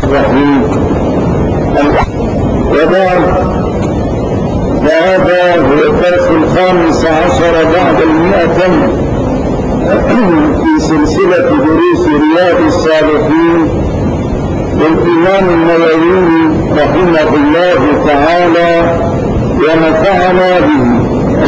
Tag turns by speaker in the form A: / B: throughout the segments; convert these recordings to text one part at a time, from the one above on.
A: الرحيم. وبعد، فهذا هو الدرس 15 بعد 100 في سلسلة دروس رياض الصالحين للإمام النووي رحمه الله تعالى ونفعنا به.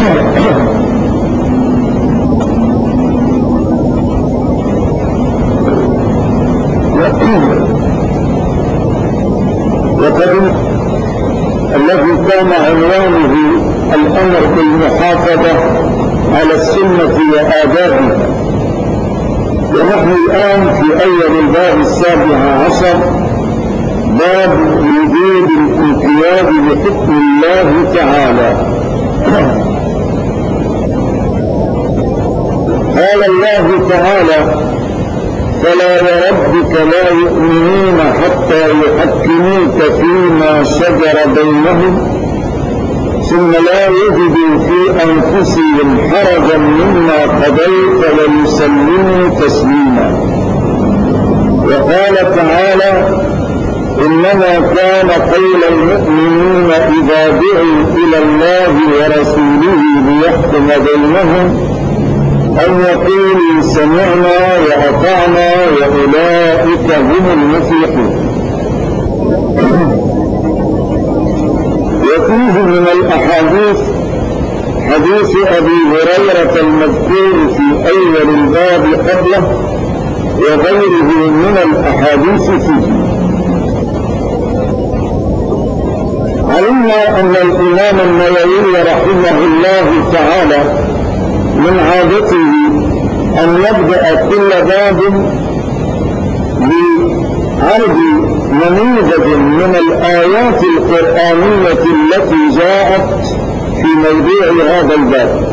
A: وقد الذي كان عنوانه الأمر بالمحافظة على السنة وآدابها، ونحن الآن في أول الباب 17 باب وجود الانقياد بحكم الله تعالى. قال الله تعالى: فلا وربك لا يؤمنون حتى يحكموك فيما شجر بينهم ثم لا يجدوا في أنفسهم حرجا مما قضيت ويسلموا تسليما. وقال تعالى: إنما كان قول المؤمنين إذا دعوا إلى الله ورسوله ليحكم بينهم أن يقولوا سمعنا وأطعنا وأولئك هم المفلحون. وفيه من الأحاديث حديث أبي هريرة المذكور في أول الباب قبله وغيره من الأحاديث فيه. علمنا أن الإمام النووي رحمه الله تعالى من عادته أن يبدأ كل باب بعرض نموذج من الآيات القرآنية التي جاءت في موضوع هذا الباب،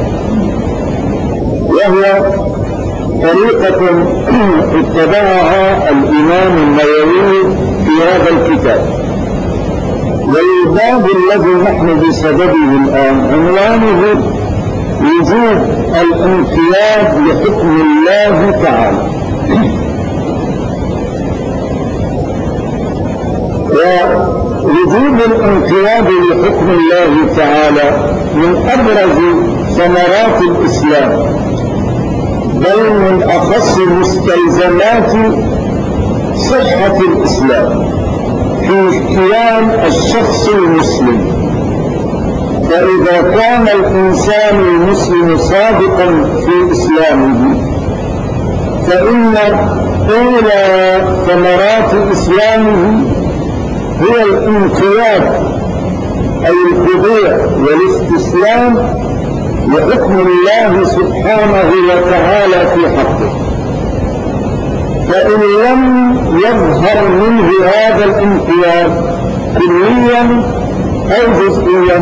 A: وهي طريقة اتبعها الإمام النووي في هذا الكتاب. والباب الذي نحن بسببه الآن عنوانه وجود الانقياد لحكم الله تعالى. ووجود الانقياد لحكم الله تعالى من أبرز ثمرات الإسلام، بل من أخص مستلزمات صحة الإسلام في قيام الشخص المسلم. فإذا كان الإنسان المسلم صادقا في إسلامه فإن أولى ثمرات إسلامه هو الانقياد أي الخضوع والاستسلام لحكم الله سبحانه وتعالى في حقه. فإن لم يظهر منه هذا الانقياد كليا أو جزئيا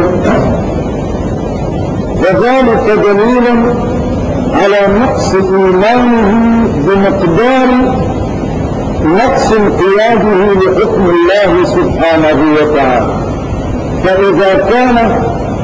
A: فذلك دليل على نقص إيمانه بمقدار نقص انقياده لحكم الله سبحانه وتعالى. فإذا كان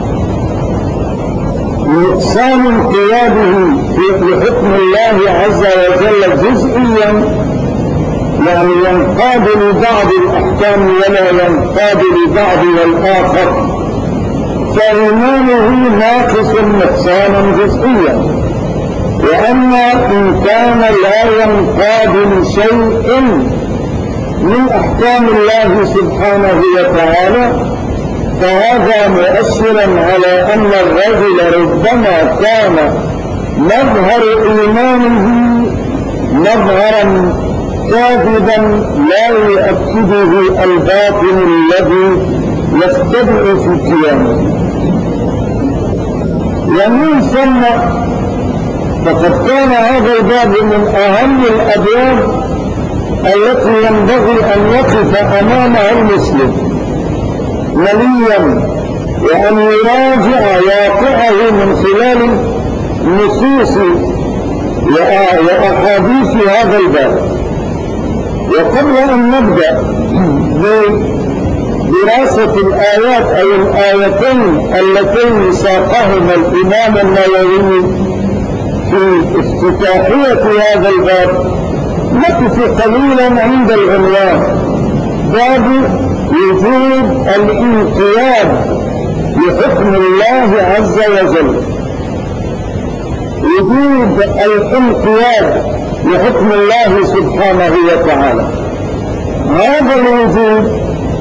A: نقصان انقياده لحكم الله عز وجل جزئيا، يعني ينقاد لبعض الأحكام ولا ينقاد لبعض الآخر، فإيمانه ناقص نقصانا جزئيا. وأما إن كان لا ينقاد لشيء من أحكام الله سبحانه وتعالى فهذا مؤثرا على أن الرجل ربما كان مظهر إيمانه مظهرا كاذبا لا يؤكده الباطن الذي يستدعي في قيامه. ومن ثم فقد كان هذا الباب من أهم الأبواب التي ينبغي أن يقف أمامها المسلم مليا وأن يراجع واقعه من خلال نصوص وأحاديث هذا الباب. وقبل أن نبدأ بدراسة الآيات أو الآيتين اللتين ساقهما الإمام النووي في افتتاحية هذا الباب نقف قليلا عند العنوان باب وجوب الانقياد لحكم الله عز وجل. وجوب الانقياد لحكم الله سبحانه وتعالى. هذا الوجوب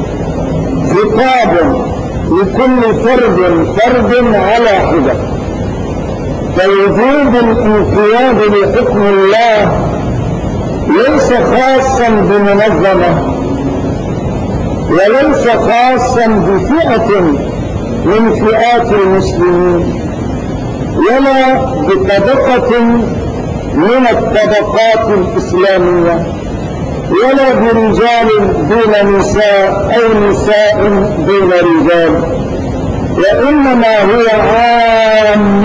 A: خطاب لكل فرد على حدة. فوجوب الانقياد لحكم الله ليس خاصا بمنظمة وليس خاصا بفئة من فئات المسلمين ولا بطبقة من الطبقات الإسلامية ولا برجال دون نساء أو نساء دون رجال، وإنما هو عام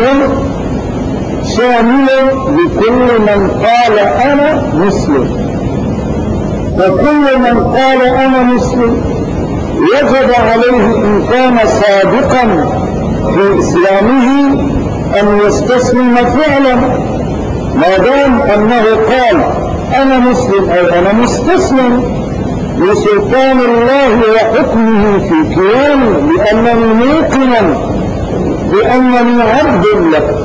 A: شامل لكل من قال أنا مسلم. فكل من قال أنا مسلم وجب عليه إن كان صادقا في إسلامه أن يستسلم فعلا، ما دام أنه قال أنا مسلم أو أنا مستسلم لسلطان الله وحكمه في كيانه، لأنني موقنا بأنني عبد له.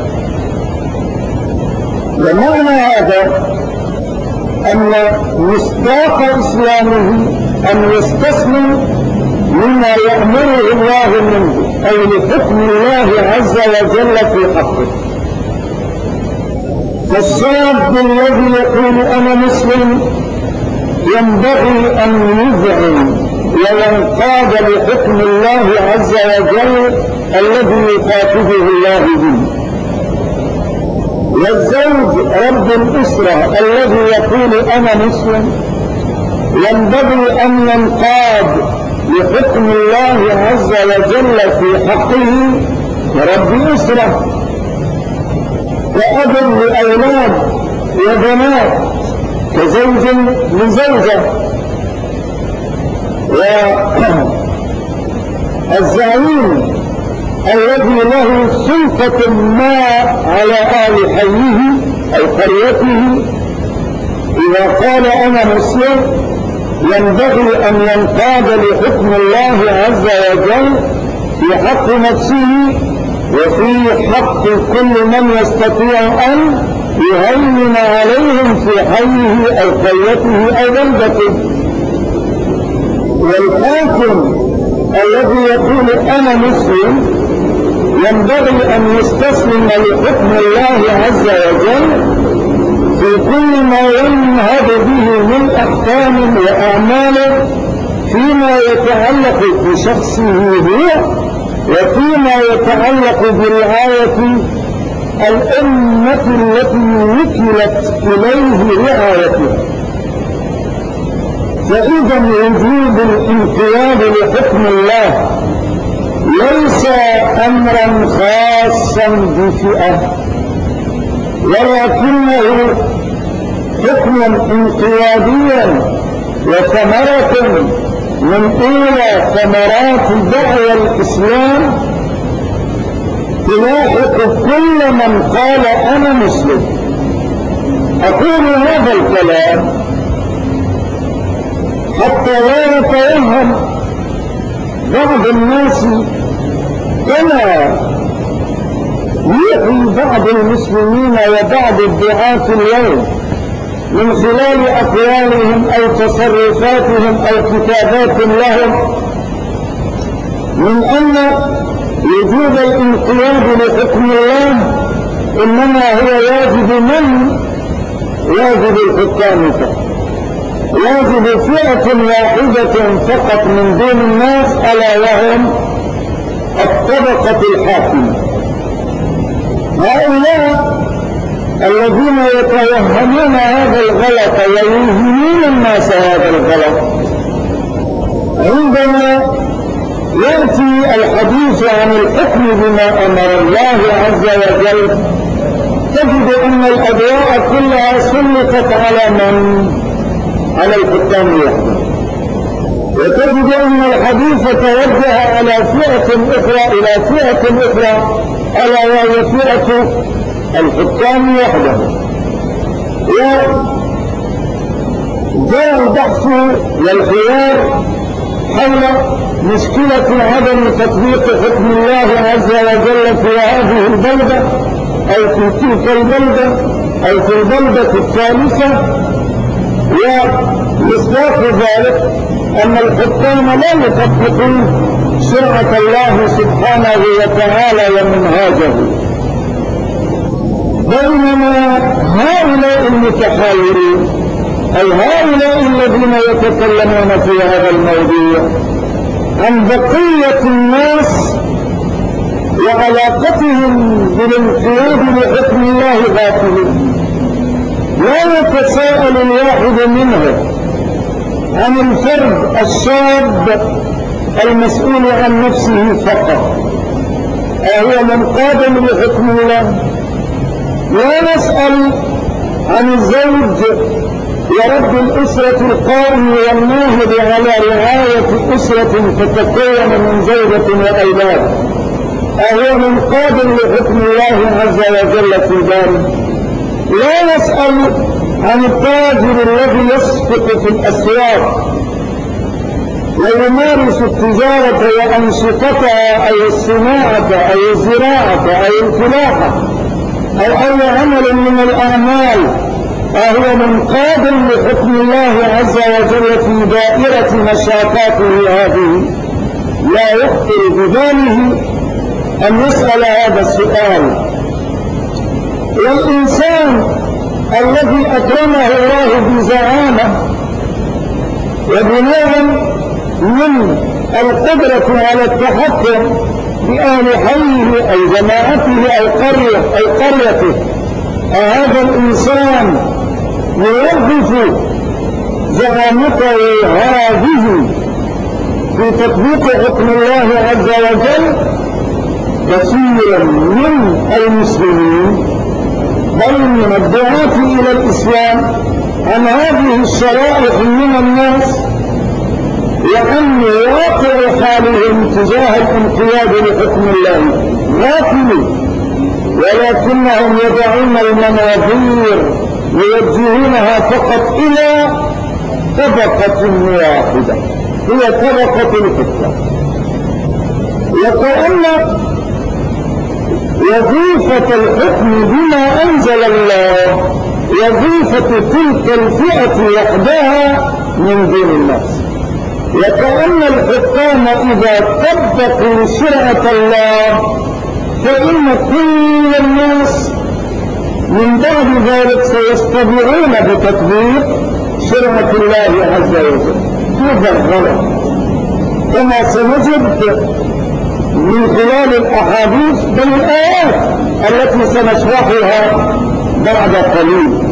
A: ومعنى هذا أن مصداق إسلامه أن يستسلم مما يأمره الله منه أو لحكم الله عز وجل في حقه. فالشاب الذي يقول أنا مسلم ينبغي أن يذعن وينقاد لحكم الله عز وجل الذي يخاطبه الله به. والزوج رب الأسرة الذي يقول أنا مسلم ينبغي أن ينقاد لحكم الله عز وجل في حقه رب أسرة وأب لأولاد وبنات كزوج لزوجة. والزعيم الذي له سلطة ما على آل حيه أو قريته إذا قال أنا مسلم ينبغي أن ينقاد لحكم الله عز وجل في حق نفسه وفي حق كل من يستطيع أن يهيمن عليهم في حيه أو قريته أو بلدته. والحاكم الذي يقول أنا مسلم ينبغي أن يستسلم لحكم الله عز وجل في كل ما ينهض به من أحكام وأعمال فيما يتعلق بشخصه هو وفيما يتعلق برعاية الأمة التي وكلت إليه رعايتها. فإذا وجوب الانقياد لحكم الله ليس أمرا خاصا بفئة ولكنه حكما انقياديا وثمرة من أولى ثمرات دعوى الإسلام تلاحق كل من قال أنا مسلم. أقول هذا الكلام حتى لا يتوهم بعض الناس كما يحيي بعض المسلمين وبعض الدعاة اليوم من خلال أقوالهم أو تصرفاتهم أو كتابات لهم من أن وجوب الانقياد لحكم الله إنما هو واجب الحكام فقط، واجب فئة واحدة فقط من دون الناس ألا وهم الطبقة الحاكمة. هؤلاء الذين يتوهمون هذا الغلط ويوهمون الناس هذا الغلط عندما يأتي الحديث عن الحكم بما أمر الله عز وجل تجد أن الأضواء كلها سلطت على من؟ على الحكام وحدهم. وتجد أن الحديث توجه على فئة أخرى إلى فئة أخرى ألا وهي فئة الحكام وحدهم. جاء البحث والحوار حول مشكلة عدم تطبيق حكم الله عز وجل في هذه البلدة أو في تلك البلدة أو في البلدة الثالثة. ومصداق ذلك أن الحكام لا يطبقون شرعة الله سبحانه وتعالى ومنهاجه، بينما هؤلاء المتحاورين أي هؤلاء الذين يتكلمون في هذا الموضوع عن بقية الناس وعلاقتهم بالانقياد لحكم الله باطل. لا يتساءل الواحد منهم عن الفرد الشاب المسؤول عن نفسه فقط أهو منقاد لحكم الله. لا نسأل عن الزوج ورب الأسرة القائم والناهض على رعاية أسرة تتكون من زوجة وأولاد أهو منقاد لحكم الله عز وجل في داره. لا نسأل عن التاجر الذي يسفق في الأسواق ويمارس التجارة وأنشطتها أو الصناعة أو الزراعة أو الفلاحة أو أي عمل من الأعمال فهو منقاد لحكم الله عز وجل في دائرة نشاطاته هذه. لا يخطر بباله أن يسأل هذا السؤال. والإنسان الذي أكرمه الله بزعامة وبناء من القدرة على التحكم بأهل حيه أو جماعته أو قريته، هذا الإنسان يوظف زعامته هذه في تطبيق حكم الله عز وجل كثيرا من المسلمين بل من الدعاة إلى الإسلام عن هذه الشرائح من الناس وعن واقع حالهم تجاه الانقياد لحكم الله غافلين، ولكنهم يدعون المناظير ويوجهونها فقط إلى طبقة واحدة هي طبقة الحكام. وكأن وظيفة الحكم بما أنزل الله وظيفة تلك الفئة وحدها من دون الناس، وكأن الحكام إذا طبقوا شرعة الله فإن كل الناس من بعد ذلك سيستطيعون بتطبيق شرعة الله عز وجل. هذا الغلط كما سنجد من خلال الأحاديث بل الآيات التي سنشرحها بعد قليل.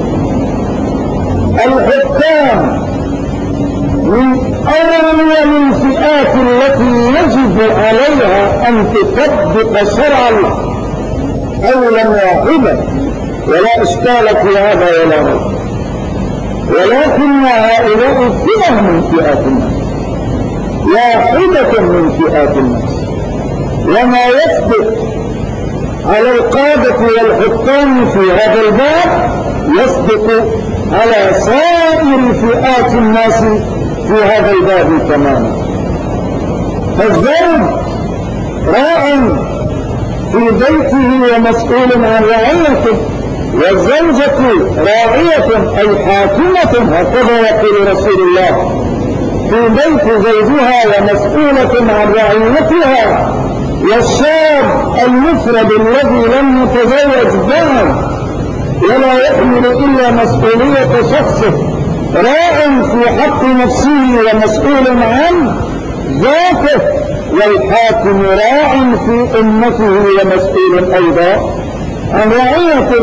A: الحكام من أول الفئات التي يجب عليها أن تطبق شرع الله أولا واحدا ولا إشكال في هذا ولا ريب، ولكن هؤلاء فئة من فئات الناس واحدة من فئات الناس، وما يثبت على القادة والحكام في هذا الباب يصدق على سائر فئات الناس في هذا الباب تماما. فالزوج راع في بيته ومسؤول عن رعيته، والزوجة راعية أي حاكمة هكذا يقول رسول الله في بيت زوجها ومسؤولة عن رعيتها. والشاب المفرد الذي لم يتزوج بعد ولا يحمل إلا مسؤولية شخصه راع في حق نفسه ومسؤول عن ذاته، والحاكم راع في أمته ومسؤول أيضا عن رعيته.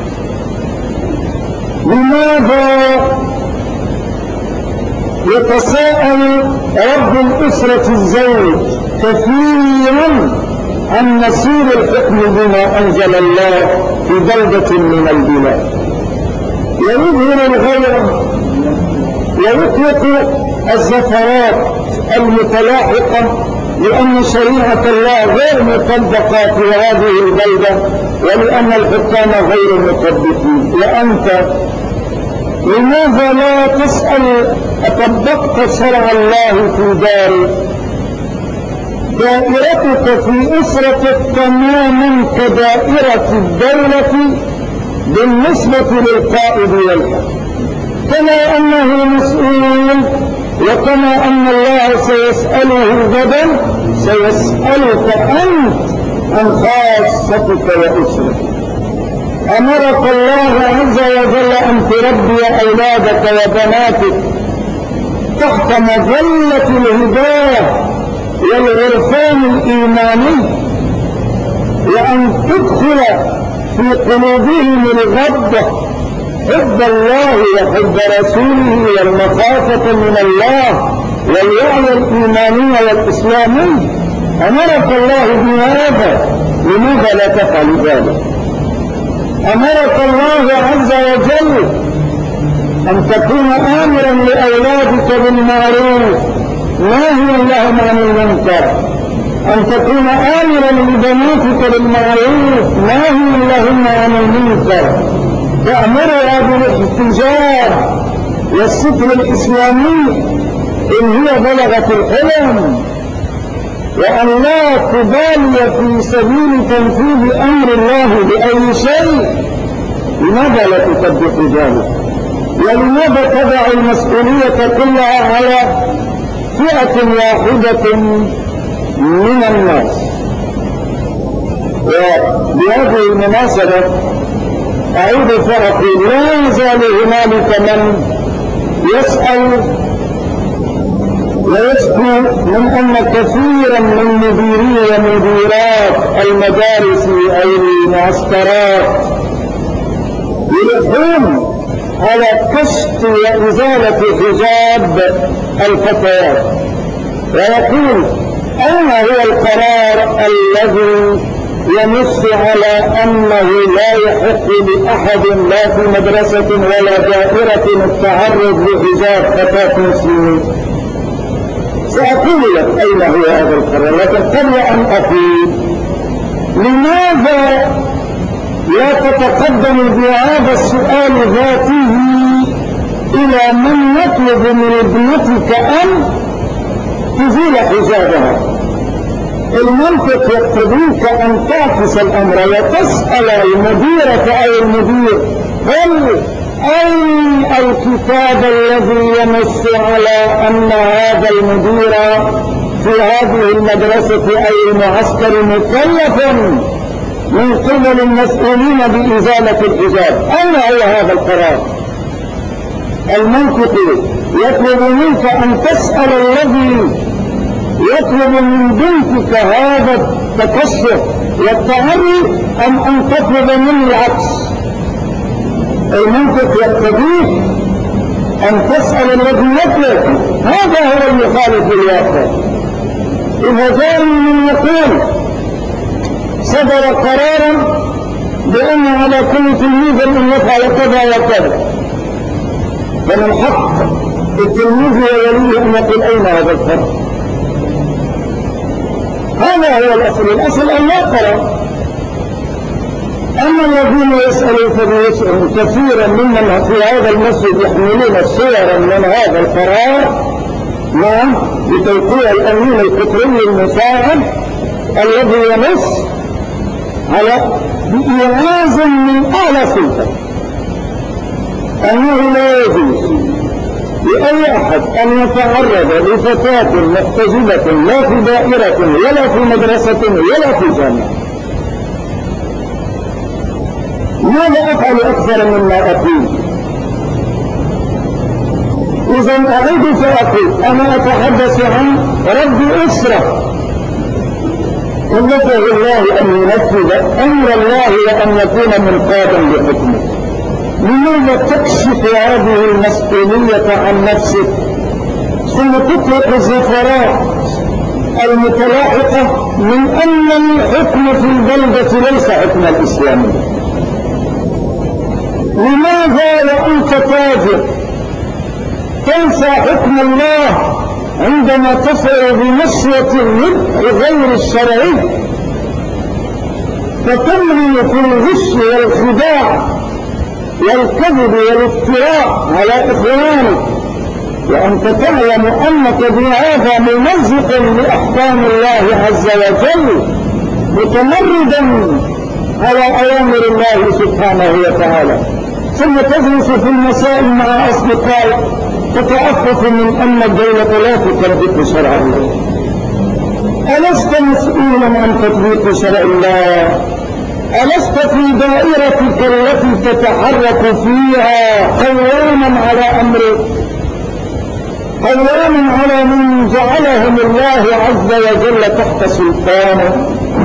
A: لماذا يتساءل رب الأسرة الزوج كثيرا عن مسير الحكم بما أنزل الله في بلدة من البلاد؟ ويظهر الغير ويطلق الزفرات المتلاحقة لأن شريعة الله غير مطبقة في هذه البلدة ولأن الحكام غير مطبقين. وأنت لماذا لا تسأل أطبقت شرع الله في دارك؟ دائرتك في أسرتك تماما كدائرة الدولة بالنسبة للقائد والحكم، كما أنه مسؤول، وكما أن الله سيسأله غدا سيسألك أنت عن خاصتك وأسرتك. أمرك الله عز وجل أن تربي أولادك وبناتك تحت مظلة الهداية والعرفان الإيماني، وأن تدخل في قلوبهم الغضة حب الله وحب رسوله والمخافة من الله والوعي الإيماني والإسلامي. أمرك الله بهذا، لماذا لا تفعل ذلك؟ أمرك الله عز وجل أن تكون آمرا لأولادك بالمعروف ناهيا لهم عن المنكر، أن تكون آمرا لبناتك بالمعروف ناهيا لهم عن المنكر، تأمرها بالاحتجاب والستر الإسلامي إن هي بلغت الحلم، وأن لا تبالي في سبيل تنفيذ أمر الله بأي شيء. لماذا لا تطبق ذلك؟ ولماذا تضع المسؤولية كلها على فئة واحدة من الناس؟ وبهذه المناسبة أعيد فأقول لا زال هنالك من يسأل ويشكو من أن كثيرا من مديري ومديرات المدارس أو المعسكرات يلحون على كشف وإزالة حجاب الفتيات، ويقول أين هو القرار الذي ينص على أنه لا يحق لأحد لا في مدرسة ولا دائرة التعرض لحجاب فتاة مسلمين؟ سأقول لك أين هو هذا القرار، لكن قبل أن أقول لماذا لا تتقدم بهذا السؤال ذاته إلى من يطلب من ابنتك أن تزيل حجابها؟ المنطق يقتضيك أن تعكس الأمر وتسأل المديرة أو المدير هل أين الكتاب الذي ينص على أن هذا المدير في هذه المدرسة أو المعسكر مكلفا من قبل المسؤولين بإزالة الحجاب؟ أين هو هذا القرار؟ المنطق يطلب منك أن تسأل الذي يطلب من بنتك هذا التكشف والتعري أن تطلب منه العكس. المنطق يقتضيك أن تسأل الذي يطلب، هذا هو المخالف للواقع. إذا جاء من يقول صدر قرارا بأن على كل تلميذ أن يفعل كذا وكذا، فمن حق التلميذ ووليه أن يقول أين هذا القرار؟ هذا هو الأصل أن لا قرار. أما الذين يسألون فبيسألون كثيرا ممن في هذا المسجد يحملون صورا من هذا القرار بتوقيع الأمين القطري المساعد الذي ينص على بإعاز من أعلى سلطة أنه لا يجوز لأي أحد أن يتعرض لفتاة محتجبة لا في دائرة ولا في مدرسة ولا في جامعة. ماذا أفعل أكثر مما أقول؟ إذا أعيد فأقول أنا أتحدث عن رب أسرة كلفه الله أن ينفذ أمر الله وأن يكون منقادا لحكمه. لماذا تكشف هذه المسؤولية عن نفسك ثم تطلق الزفرات المتلاحقة من أن الحكم في البلدة ليس حكم الإسلام؟ لماذا وأنت تاجر تنسى حكم الله عندما تشعر بنشوة الربح غير الشرعي فتمري في الغش والخداع والكذب والافتراء على إخوانك، وأنت تعلم أنك بهذا ممزق لأحكام الله عز وجل، متمردا على أوامر الله سبحانه وتعالى، ثم تجلس في المساء مع أصدقائك تتأفف من أن الدولة لا تطبق شرع الله. ألست مسؤولا عن تطبيق شرع الله؟ ألست في دائرتك التي تتحرك فيها قواما على أمرك، قواما على من جعلهم الله عز وجل تحت سلطانه؟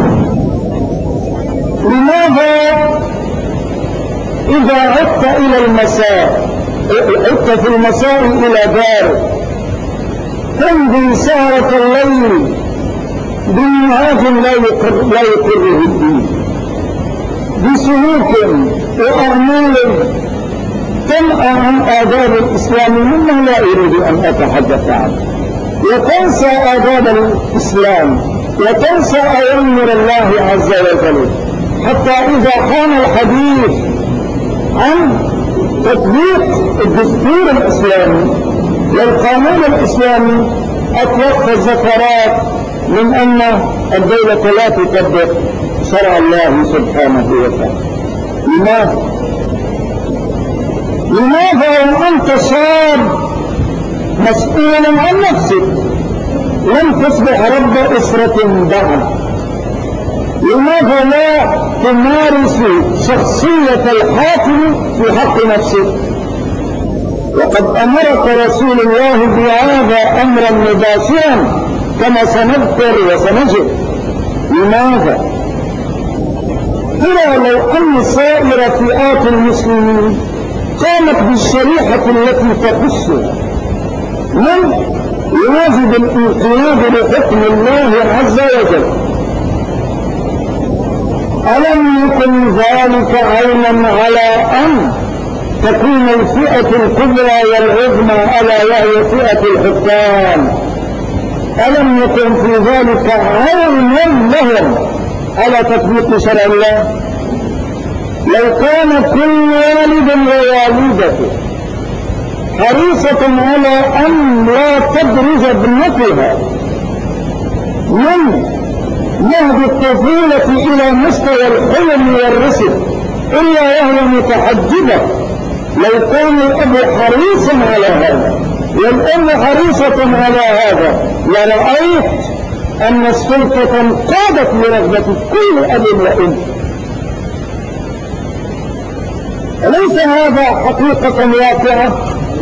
A: لماذا إذا عدت إلى المساء، عدت في المساء إلى دارك تمضي سهرة الليل بمنهاج لا يقره الدين، بسلوك وأعمال تنأى عن آداب الإسلام مما لا أريد أن أتحدث عنه، وتنسى آداب الإسلام وتنسى أوامر الله عز وجل، حتى إذا كان الحديث عن تطبيق الدستور الإسلامي والقانون الإسلامي أطلقت الزفرات من أن الدولة لا تطبق شرع الله سبحانه وتعالى. لماذا وأنت شاب مسؤول عن نفسك لم تصبح رب أسرة بعد؟ لماذا لا تمارس شخصية الحاكم في حق نفسك؟ وقد أمرك رسول الله بهذا أمرا مباشرا كما سنذكر وسنجد. لماذا؟ ترى لو أن سائر فئات المسلمين قامت بالشريحة التي تخصها من يواجب الانقياد لحكم الله عز وجل، ألم يكن ذلك عينا على أن تكون الفئة الكبرى والعظمى ألا وهي فئة الحكام؟ ألم يكن في ذلك عينا لهم على تطبيق شرع الله؟ لو كان كل والد ووالدته حريصة على أن لا تبرز ابنتها من مهد الطفولة إلى مستوى الحلم والرشد إلا وهي متحجبة، لو كان الأب حريصا على هذا والأم حريصة على هذا لرأيت أن السلطة انقادت لرغبة كل أب وأم. أليس هذا حقيقة واقعة؟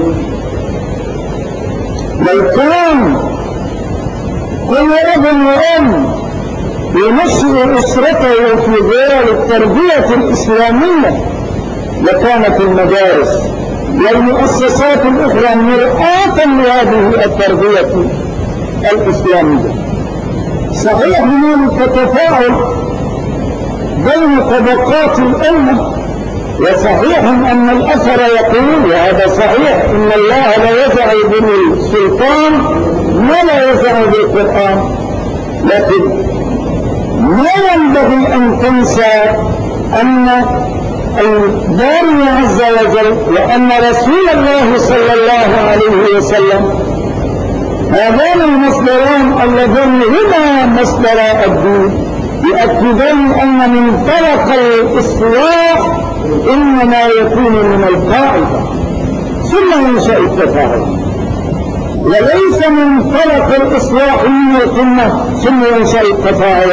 A: لو كان كل أب وأم ينشئ أسرته في ظلال التربية الإسلامية لكانت المدارس والمؤسسات الأخرى مرآة لهذه التربية الإسلامية. صحيح هناك تفاعل بين طبقات الأمة، وصحيح أن الأثر يقول وهذا صحيح إن الله لا يزع بالسلطان ما لا يزع بالقرآن، لكن ما ينبغي أن تنسى أن الباري عز وجل وأن رسول الله صلى الله عليه وسلم هذان المصدران اللذان هما مصدر الدين يؤكدون أن منطلق الإصلاح إنما يكون من القاعدة ثم ينشأ التفاعل، وليس منطلق الإصلاح من القمة ثم ينشأ التفاعل.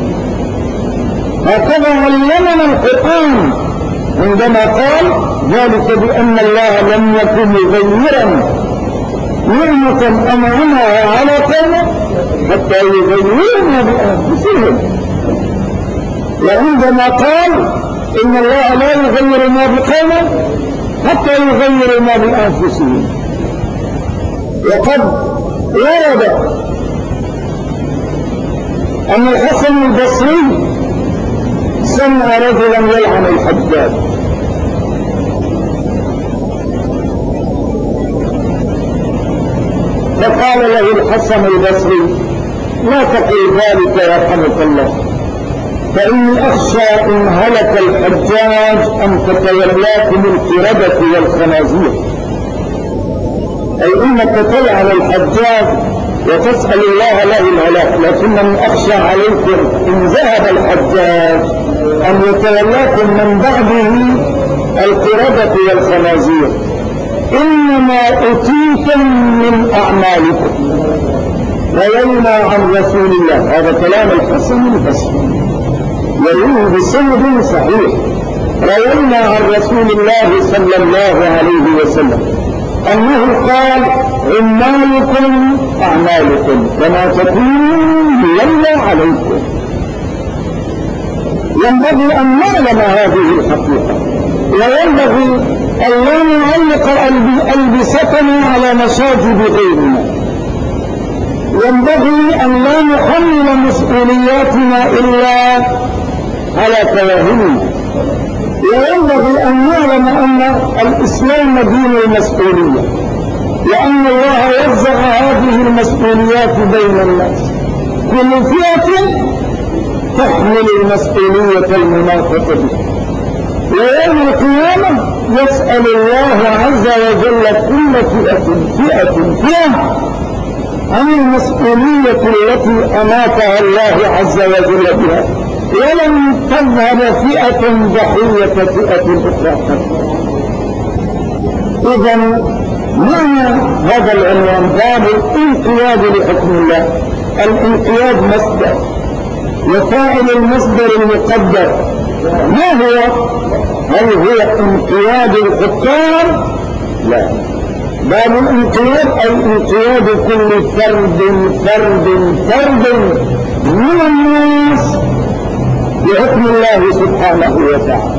A: هكذا علمنا القرآن عندما قال ذلك بأن الله لم يكن مغيرا نعمة أنعمها على قوم حتى يغيروا ما بأنفسهم، وعندما قال إن الله لا يغير ما بقوم حتى يغيروا ما بأنفسهم. وقد ورد أن الحسن البصري سمع رجلا يلعن الحجاج، فقال له الحسن البصري لا تقل ذلك يرحمك الله، فإني أخشى إن هلك الحجاج أن تتولاكم القردة والخنازير، أي إنك تلعن الحجاج وتسأل الله له الهلاك، لكنني أخشى عليكم إن ذهب الحجاج أن يتولاكم من بعده القردة والخنازير. إنما أتيتم من أعمالكم روينا عن رسول الله، هذا كلام الحسن البصري يروي بسند صحيح، روينا عن رسول الله صلى الله عليه وسلم أنه قال عمالكم أعمالكم كما تكونوا يولى عليكم. ينبغي أن نعلم هذه الحقيقة، وينبغي أن لا نعلق ألبستنا على مساجد غيرنا، ينبغي أن لا نحمل مسؤولياتنا إلا على توهمنا، وينبغي أن نعلم أن الإسلام دين المسؤولية، وأن الله وزع هذه المسؤوليات بين الناس، كل فئة تحمل المسؤولية المناطة بها، ويوم القيامة يسأل الله عز وجل كل فئة عن المسؤولية التي أماتها الله عز وجل بها، ولم تذهب فئة ضحية فئة أخرى. إذا معنى هذا العنوان باب الانقياد لحكم الله. الانقياد مصدر، وفاعل المصدر المقدر ما هو؟ هل هو انقياد الحكام؟ لا، باب الانقياد أي انقياد كل فرد من الناس بحكم الله سبحانه وتعالى.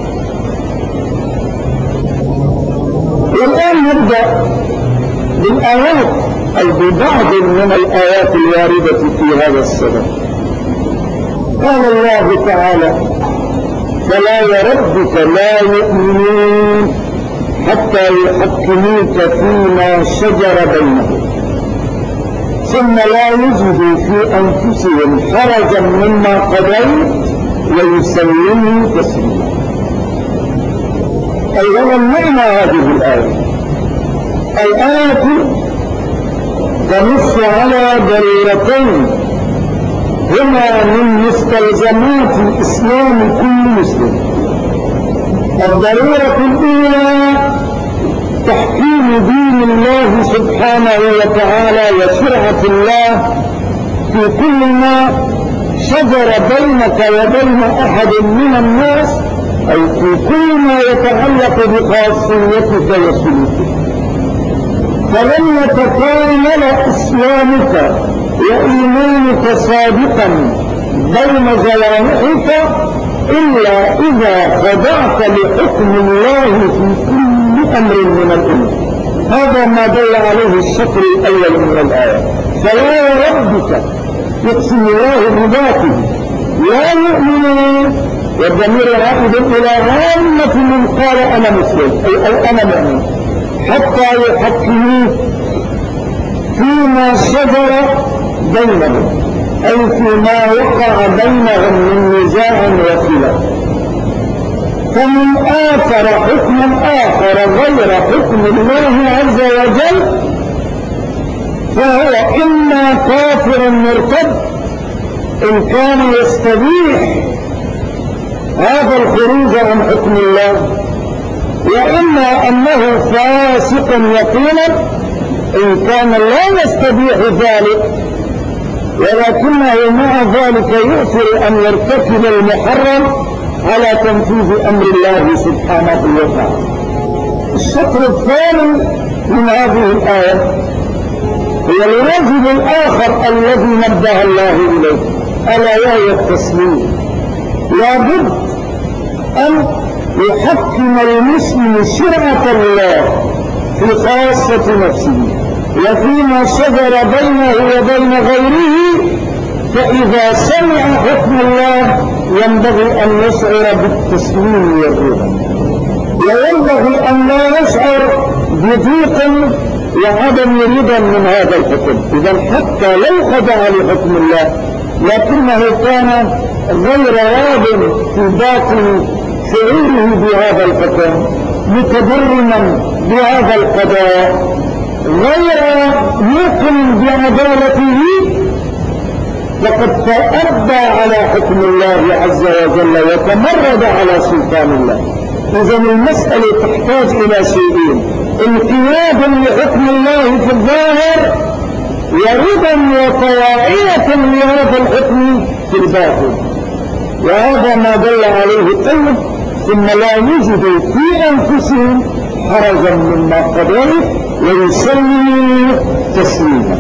A: والآن نبدأ بالآيات أو ببعض من الآيات الواردة في هذا السبب. قال الله تعالى: فلا وربك لا يؤمنون حتى يحكموك فيما شجر بينهم ثم لا يجدوا في أنفسهم حرجا مما قضيت ويسلموا تسليما. أولا معنى هذه الآية: الآية تنص على ضرورتين هما من مستلزمات الإسلام كل مسلم. الضرورة الأولى تحكيم دين الله سبحانه وتعالى وشرعة الله في كل ما شجر بينك وبين أحد من الناس، أي في كل ما يتعلق بخاصيتك وسلوكك. فلن يتكامل إسلامك وإيمانك صادقا بين جوارحك إلا إذا خضعت لحكم الله في كل أمر من الأمور. هذا ما دل عليه الشطر الأول من الآية. فلا وربك يقسم الله بذاته لا يؤمنون، والضمير عائد إلى عامة من قال أنا مسلم أي أنا مؤمن، حتى يحكموك فيما شجر بينهم، أي فيما وقع بينهم من نزاع وخلاف. فمن آثر حكما آخر غير حكم الله عز وجل فهو إما كافر مرتد إن كان يستبيح هذا الخروج عن حكم الله، وإما أنه فاسق يقينا إن كان لا يستبيح ذلك ولكنه مع ذلك يؤثر أن يرتكب المحرم على تنفيذ أمر الله سبحانه وتعالى. الشطر الثاني من هذه الآية هو الواجب الآخر الذي نبه الله إليه، ألا وهو التسليم. لابد أن يحكم المسلم شرعة الله في خاصة نفسه وفيما شجر بينه وبين غيره، فإذا سمع حكم الله ينبغي أن يشعر بالتسليم والرضا، وينبغي أن لا يشعر بضيق وعدم رضا من هذا الحكم. إذا حتى لو خضع لحكم الله لكنه كان غير راض في باطن شعوره بهذا الحكم، متضرما بهذا القضاء، غير موقن بعدالته، وقد تأبى على حكم الله عز وجل وتمرد على سلطان الله. إذا المسألة تحتاج إلى شيئين: انقياد لحكم الله في الظاهر، ورضا وطواعية لهذا الحكم في الباطن. وهذا ما دل عليه قوله: ثم لا يجدوا في أنفسهم حرجا مما قضيت ويسلموا تسليما.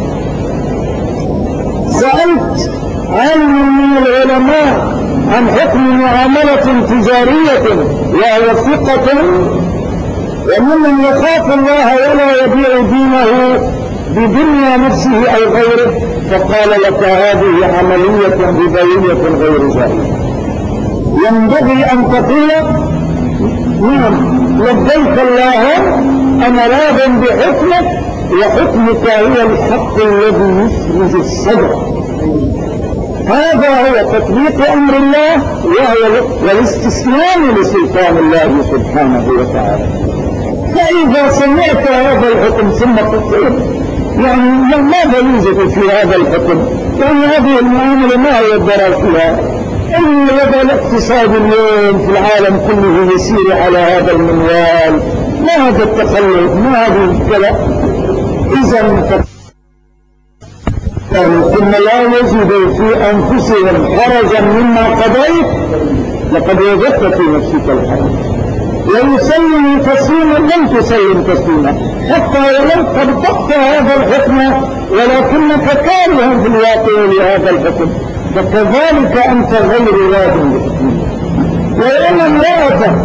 A: سألت عالم من العلماء عن حكم معاملة تجارية وهي ثقة، وممن يخاف الله ولا يبيع دينه بدنيا نفسه أو غيره، فقال لك هذه عملية ربوية غير جائزة. ينبغي أن تقول: نعم لبيك اللهم، أنا راض بحكمك، وحكمك هو الحق الذي يخرج الصدر. هذا هو تطبيق أمر الله والاستسلام لسلطان الله سبحانه وتعالى. فإذا سمعت هذا الحكم ثم تقول يعني ماذا يوجد في هذا الحكم؟ يعني هذه المعاملة ما هي الضرر فيها؟ الوضع الاقتصادي اليوم في العالم كله يسير على هذا المنوال، ما هذا التخلف، ما هذا الكلام. إذا ثم لا يجد في أنفسهم حرجا مما قضيت، لقد وجدت في نفسك الحرج، ويسلم تسليما لم تسلم تسليما، حتى ولو طبقت هذا الحكم ولكنك كاره في الواقع لهذا الحكم، فكذلك أنت غير راض بحكمه. وإن امرأة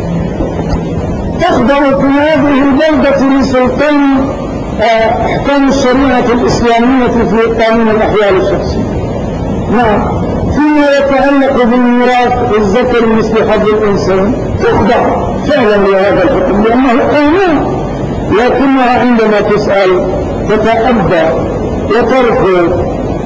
A: تخضع في هذه البلدة لسلطان أحكام الشريعة الإسلامية في قانون الأحوال الشخصية، نعم، فيما يتعلق بالميراث الذكر مثل حظ الإنسان، تخضع فعلا لهذا الحكم لأنه قانون، لكنها عندما تسأل تتأبى وترفض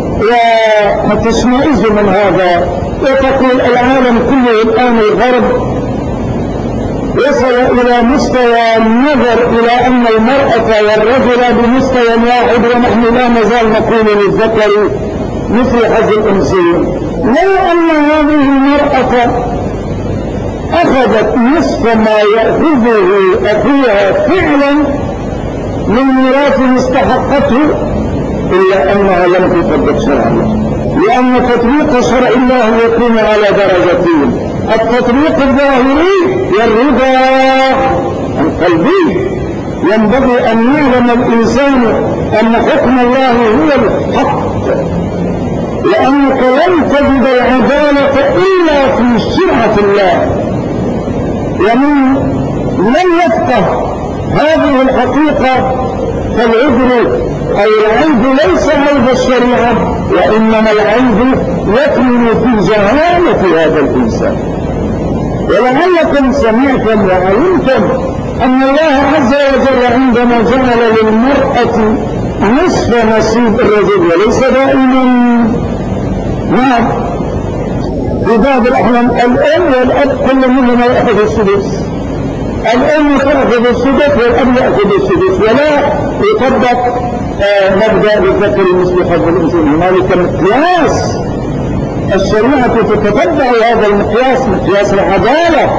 A: وتشمئز من هذا، وتقول العالم كله الآن الغرب وصل إلى مستوى النظر إلى أن المرأة والرجل بمستوى واحد، ونحن لا نزال نقول للذكر مثل حظ الأنثيين. لو أن هذه المرأة أخذت نصف ما يأخذه أخوها فعلا من ميراث استحقته، إلا أنها لم تطبق شرع الله، لأن تطبيق شرع الله يكون على درجتين: التطبيق الظاهري والرضا القلبي. ينبغي أن يعلم الإنسان أن حكم الله هو الحق، لأنك لن تجد العدالة إلا في شرعة الله. ومن لم يفقه هذه الحقيقة فالعذر أو العيب ليس عيب الشريعة، وإنما العيب يكمن في جهالة هذا الإنسان. ولعلكم سمعتم وعلمتم أن الله عز وجل عندما جعل للمرأة نصف نصيب الرجل، وليس دائما، نعم، في بعض الأحيان الأم والأب كل منهما يأخذ السدس، الأم تأخذ السدس والأب يأخذ السدس، ولا يطبق مبدأ للذكر مثل حظ الأنثيين. هنالك مقياس، الشريعة تتتبع هذا المقياس، مقياس العدالة.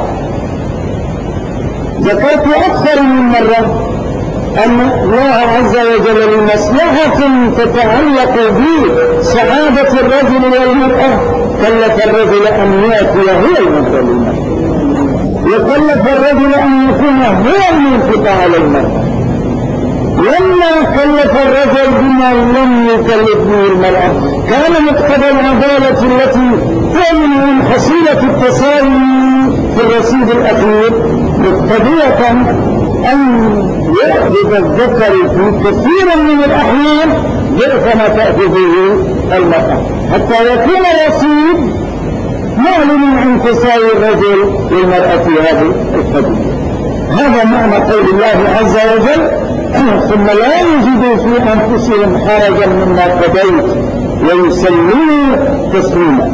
A: ذكرت أكثر من مرة أن الله عز وجل لمصلحة تتعلق بسعادة الرجل والمرأة كلف الرجل أن يأتي هو المظلوم، وكلف الرجل أن يكون هو المنفق على المرأة، لما كلف الرجل بما لم يكلف به المرأة كان مقتضى العدالة التي تؤمن من حصيلة التساوي في الرصيد الأخير مقتضية أن يأخذ الذكر في كثير من الأحيان ضعف ما تأخذه المرأة، حتى يكون الرصيد معلم عن تساوي الرجل والمرأة في هذه القضية. هذا معنى قول الله عز وجل: ثم لا يجدوا في أنفسهم حرجا مما قضيت ويسلموا تسليما.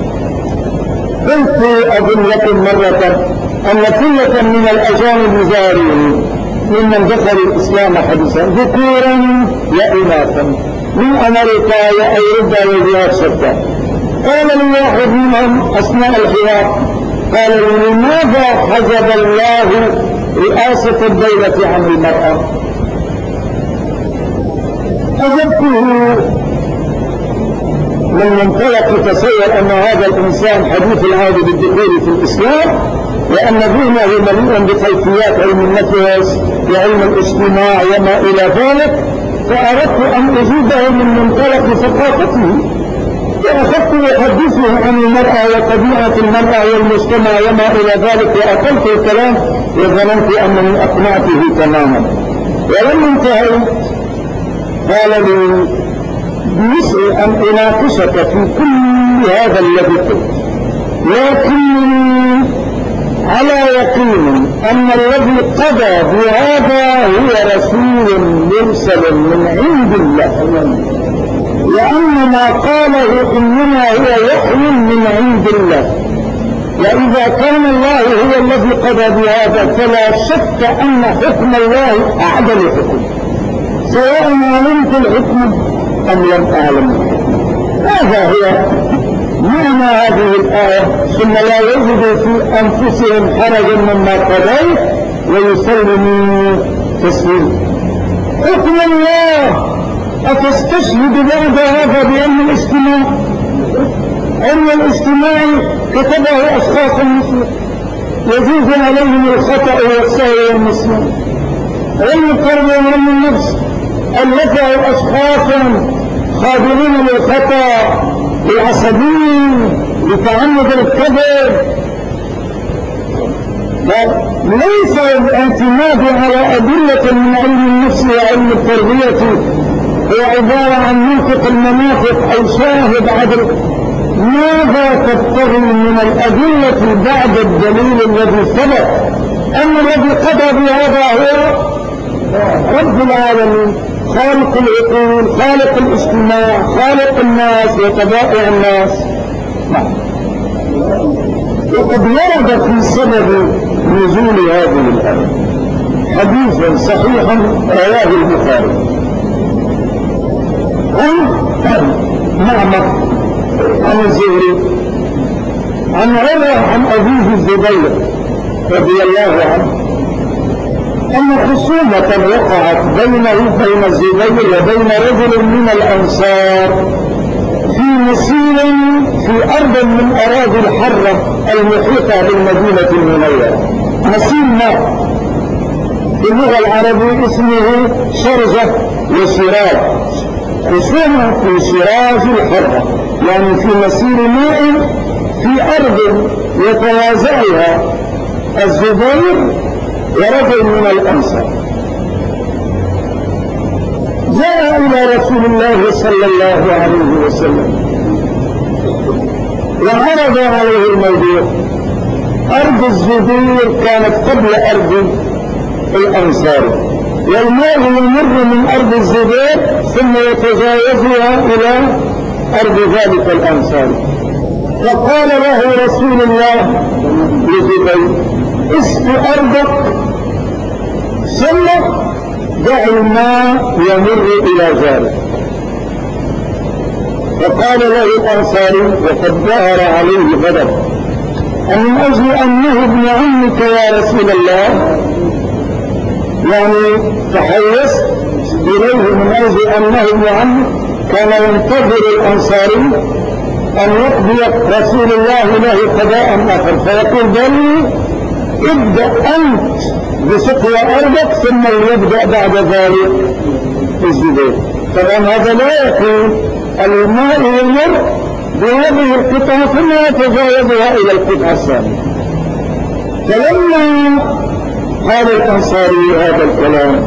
A: قلت أقول لكم مرة أن كلة من الأجانب زارين ممن دخلوا الإسلام حديثا ذكورا وإناثا من أمريكا وأوروبا وبلاد شتى. قال لي واحد منهم أثناء الحوار قال لي لماذا حجب الله رئاسة الدولة عن المرأة؟ أجبته من منطلق تصور أن هذا الإنسان حديث العهد بالدخول في الإسلام وأن ذهنه مليء بخلفيات علم النفس وعلم الاجتماع وما إلى ذلك، فأردت أن أجيبه من منطلق ثقافته، فأخذت أحدثه عن المرأة وطبيعة المرأة والمجتمع وما إلى ذلك، وأقلت الكلام وظننت أنني أقنعته تماما. ولما انتهيت قال لي بوسعي أن أناقشك في كل هذا الذي قلت، لكنني على يقين أن الذي قضى بهذا هو رسول مرسل من عند الله، وأن ما قاله إنما هو وحي من عند الله. وإذا كان الله هو الذي قضى بهذا فلا شك أن حكم الله أعدل حكم، سواء علمت الحكم أم لم أعلم. هذا هو معنى هذه الآية. ثم لا يجد في أنفسهم حرج مما قضيت ويسلموا تسليما. حكم الله أتستشهد بعد هذا بأن الاجتماع كتبه أشخاص مثل يجوز عليهم الخطأ والسهو والنسيان. علم القرب وعلم النفس ألفه أشخاصا خاضعين للخطأ بالعصبين بتعمد الكذب. ليس الاعتماد على أدلة من علم النفس وعلم التربية هو عبارة عن منطق المناطق أو شاهد عدل. ماذا تبتغي من الأدلة بعد الدليل الذي ثبت أن الذي قضى بهذا هو رب العالمين، خالق العقول، خالق الاجتماع، خالق الناس وطبائع الناس. وقد ورد في سبب نزول هذه الآية حديثا صحيحا رواه البخاري عن معمر عن الزهري عن عمر عن أبيه الزبير رضي الله عنه أن خصومة وقعت بين الزبير وبين رجل من الأنصار في مسير في أرض من أراضي الحرة المحيطة بالمدينة المنورة. مسير ما باللغة العربية اسمه شرجة وشراج. خصومة في شراج الحرة يعني في مسير ماء في أرض يتوازعها الزبير ورجل من الأنصار. جاء إلى رسول الله صلى الله عليه وسلم وعرض عليه الموضوع. أرض الزبير كانت قبل أرض الأنصار، والماء يمر من أرض الزبير ثم يتجاوزها إلى أرض ذلك الأنصار. فقال له رسول الله لزبير اسق أرضك ثم دع الماء يمر إلى ذلك. فقال له الأنصاري وقد ظهر عليه غضب أن من أجل أنه ابن عمك يا رسول الله، يعني تحيزت إليه من أجل أنه ابن عمك. كان ينتظر الأنصاري أن يقضي رسول الله له قضاء آخر فيقول بل ابدأ أنت بسقي أرضك ثم يبدأ بعد ذلك الزبير. طبعا هذا لا يكون. الماء يمر بهذه القطعة ثم يتجاوزها إلى القطعة الثانية. فلما قال الأنصاري هذا الكلام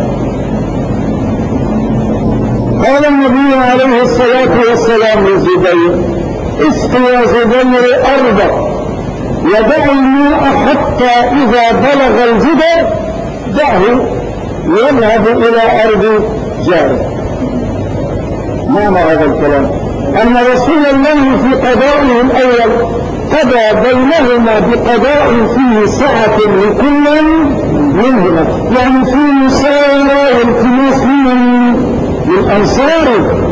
A: قال النبي عليه الصلاة والسلام للزبير اسق يا زبير أرضك ودع الماء حتى إذا بلغ الجدر دعه يذهب إلى أرض جاره. معنى هذا الكلام أن رسول الله في قضائه الأول قضى بينهما بقضاء فيه سعة لكل منهما، يعني فيه مساواة والتماس للأنصار.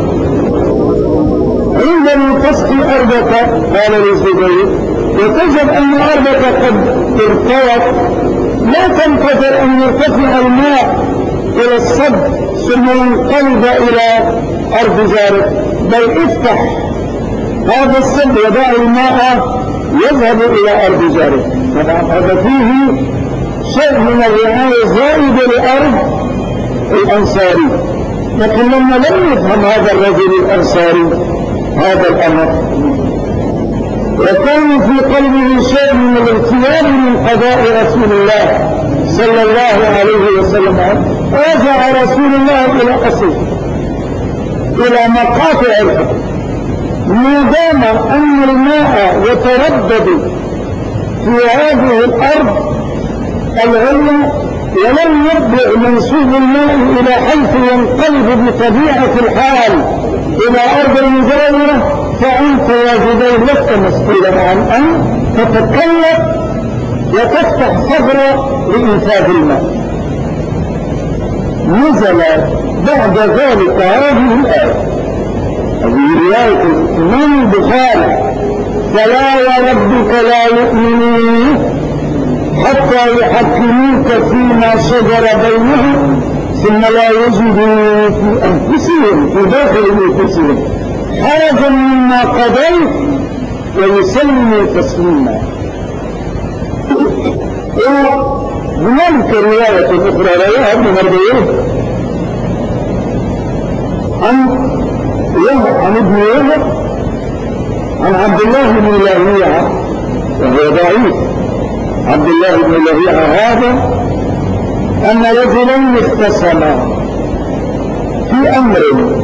A: عندما تسقي أرضك قال للزبير وتجد أن أرضك قد ارتوت لا تنتظر أن يرتفع الماء إلى الصد ثم ينقلب إلى أرض جارك، بل افتح هذا الصد وضع الماء يذهب إلى أرض جارك. طبعا هذا فيه شيء من الرعاية زائدة لأرض الأنصاري، لكن لما لم يفهم هذا الرجل الأنصاري هذا الأمر وكان في قلبه شيء من الارتياب من قضاء رسول الله صلى الله عليه وسلم، رجع رسول الله إلى أصله إلى مقاطع الحكم ما دام أن الماء يتردد في هذه الأرض العليا ولم يبدأ منسوب الماء إلى حيث ينقلب بطبيعة الحال إلى أرض المجاورة، فأنت يا جبير لست مسؤولا عن أن تتكلف وتفتح ثغرة لإنفاذ الماء. نزل بعد ذلك هذه الآية، هذه رواية الإمام البخاري: فلا وربك لا يؤمنون حتى يحكموك فيما شجر بينهم ثم لا يجدوا في أنفسهم في داخل أنفسهم حرجا مما قضيت ويسلموا تسليما. وهناك رواية أخرى رواها ابن مردويه عن ابن وهب عن عبد الله بن لهيعة وهو ضعيف. عبد الله بن لهيعة هذا أن رجلين اختصما في أمر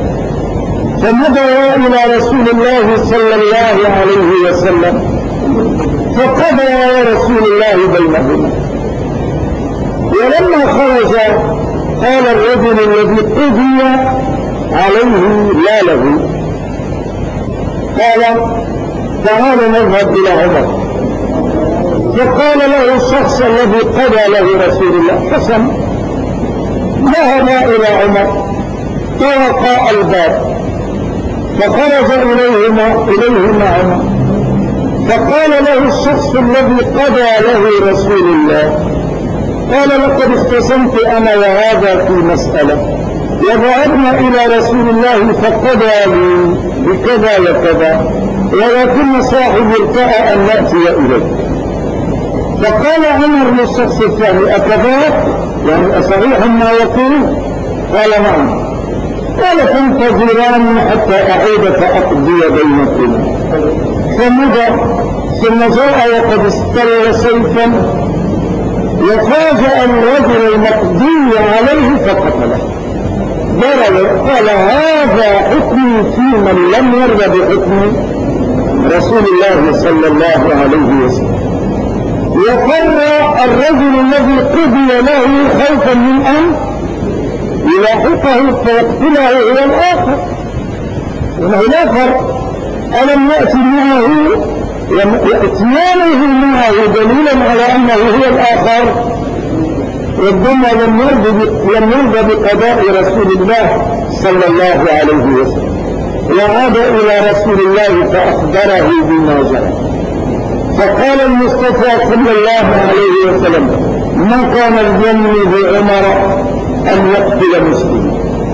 A: فمضى إلى رسول الله صلى الله عليه وسلم فقضى رسول الله بينهما. ولما خرج قال الرجل الذي قضي عليه لا له قال تعال نذهب إلى عمر. فقال له الشخص الذي قضى له رسول الله قسم ذهب إلى عمر طرق الباب فخرج إليهما عمر فقال له الشخص الذي قضى له رسول الله قال لقد اختصمت أنا وهذا في مسألة وذهبنا إلى رسول الله فقضى لي بكذا وكذا ولكن صاحب ارتأى أن نأتي إليه. فقال عمر للشخص الثاني أكذاك يعني أصحيح ما يقول؟ قال نعم. قال تنتظران حتى أعيد فأقضي بينكم. فمضى ثم جاء وقد استل سيفا وفاجأ الرجل المقضي عليه فقتله. ضرب قال هذا حكمي في من لم يرد بحكم رسول الله صلى الله عليه وسلم. وفر الرجل الذي قضي له خوفا من أن يلاحقه فيقتله إلى الآخر. وإنه لا فرق ألم يأتي معه يأتيانه معه دليلا على أنه هو الآخر ربما لم يرضى بقضاء رسول الله صلى الله عليه وسلم. وعاد إلى رسول الله فأخبره بما جرى. فقال المصطفى صلى الله عليه وسلم ما كان الظن بعمر أن يقتل مسلما.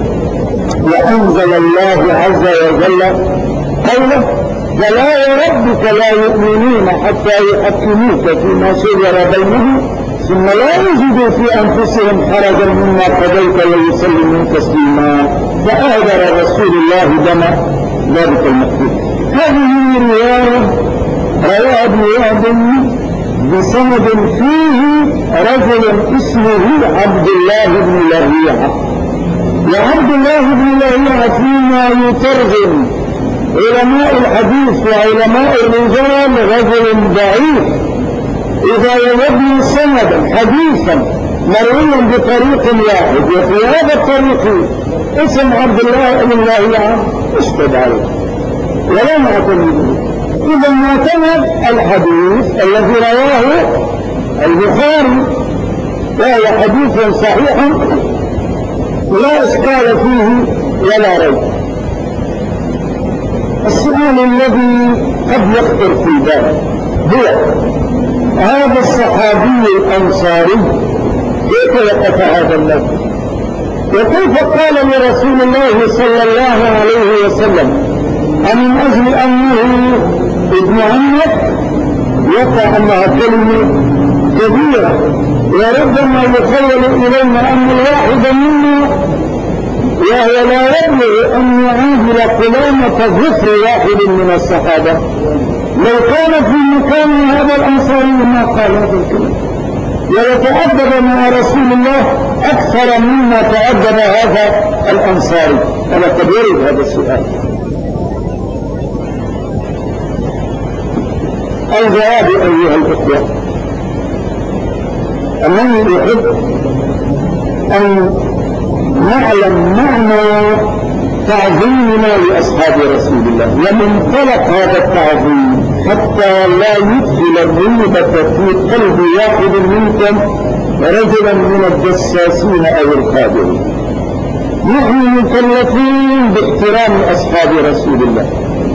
A: وأنزل الله عز وجل قوله فلا وربك لا يؤمنون حتى يحكموك فيما شجر بينهم ثم لا يجدوا في أنفسهم حرجا مما قضيت ويسلموا تسليما. فأهدر رسول الله دم ذلك المقتول. هذه رواية رواه ابن وهب بسند فيه رجل اسمه عبد الله بن لهيعة. وعبد الله بن لهيعة فيما يترجم علماء الحديث وعلماء الرجال رجل ضعيف. إذا وجدنا سندا حديثا مرويا بطريق واحد وفي هذا الطريق اسم عبد الله بن لهيعة اشتد عليه ولم اعتمده. اذا معتمد الحديث الذي رواه البخاري، وهو حديث صحيح لا اشكال فيه ولا ريب. السؤال الذي قد يخطر في بالك هو: هذا الصحابي الانصاري كيف وقف هذا اللفظ؟ وكيف قال لرسول الله صلى الله عليه وسلم أمن أجل أنه ابن عمك يقع أنها كلمة كبيرة، وربما يخيل إلينا أن الواحد منا وهو لا يبلغ أن يعود قلامة ظفر واحد من الصحابة لو كان في مكان هذا الأنصاري ما قال هذا الكلام، ويتأدب مع رسول الله أكثر مما تأدب هذا الأنصاري. ولقد يرد هذا السؤال. الجواب أيها الإخوة أنني أحب أن نعلم معنى تعظيمنا لأصحاب رسول الله ومنطلق هذا التعظيم حتى لا يدخل الريبة في قلب واحد منكم رجلا من الجساسين أو الخادعين. نحن مكلفين باحترام أصحاب رسول الله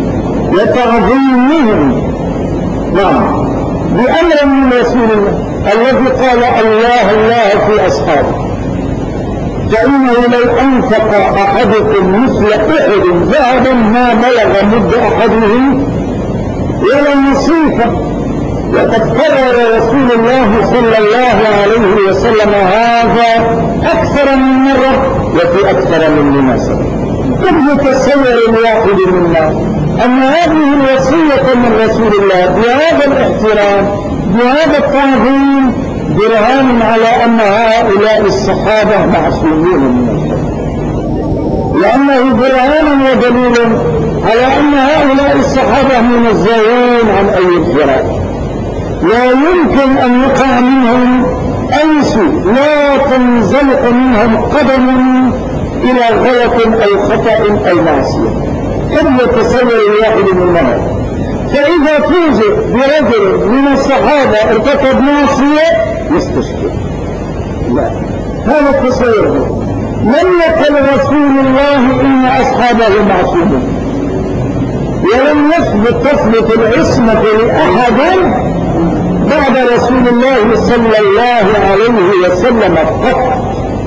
A: وتعظيمهم، نعم، بأمر من رسول الله الذي قال الله الله في أصحابه، فإنه لو أنفق أحدكم مثل أحد ذهبا ما بلغ مد أحدهم ولا نصيفه. وقد قرر رسول الله صلى الله عليه وسلم هذا أكثر من مرة وفي أكثر من مناسبة. قد يتصور الواحد منا أن هذه الوصية من رسول الله بهذا الاحترام بهذا التعظيم برهان على أن هؤلاء الصحابة معصومين من الخطأ، لأنه برهان ودليل على أن هؤلاء الصحابة منزهون عن أي انحراف، لا يمكن أن يقع منهم أي شيء، لا تنزلق منهم قدم إلى غلط أو خطأ أو معصية. قد يتصور الواحد منهم، فإذا توجد برجل من الصحابة ارتكب معصية يستشكل. لا، هذا التصور لم يقل رسول الله إن أصحابه معصومون، ولم تثبت العصمة لأحد بعد رسول الله صلى الله عليه وسلم فقط.